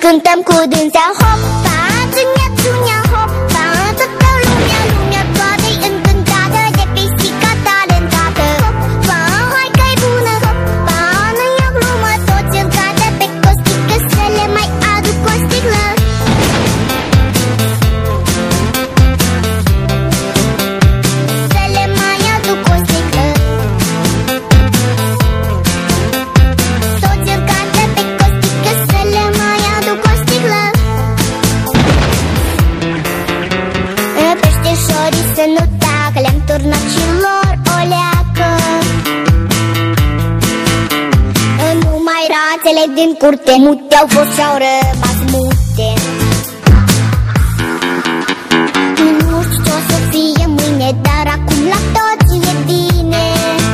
cântăm cu dânsa. Hopa, țunia, țunia, hopa, toată lumea toată-i încântată de pisica talentată. Hopa, hai că-i bună, hopa, nu e o glumă, toți în cadă pe costică, să le mai aduc o sticlă. Să le mai aduc o sticlă. Toți în cadă pe costică, să le mai aduc o sticlă. Peșteșorii să nu tacă, le-am turnat și lor o leacă. Numai rațele din curte mute au fost și-au rămas mute. Nu știu ce o să fie mâine, dar acum la toți e bine.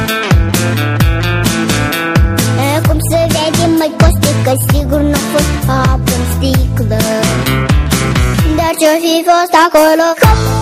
Cum să vedem, măi costică, sigur n-a fost apă în sticlă. Dar ce-o fi fost acolo, hop!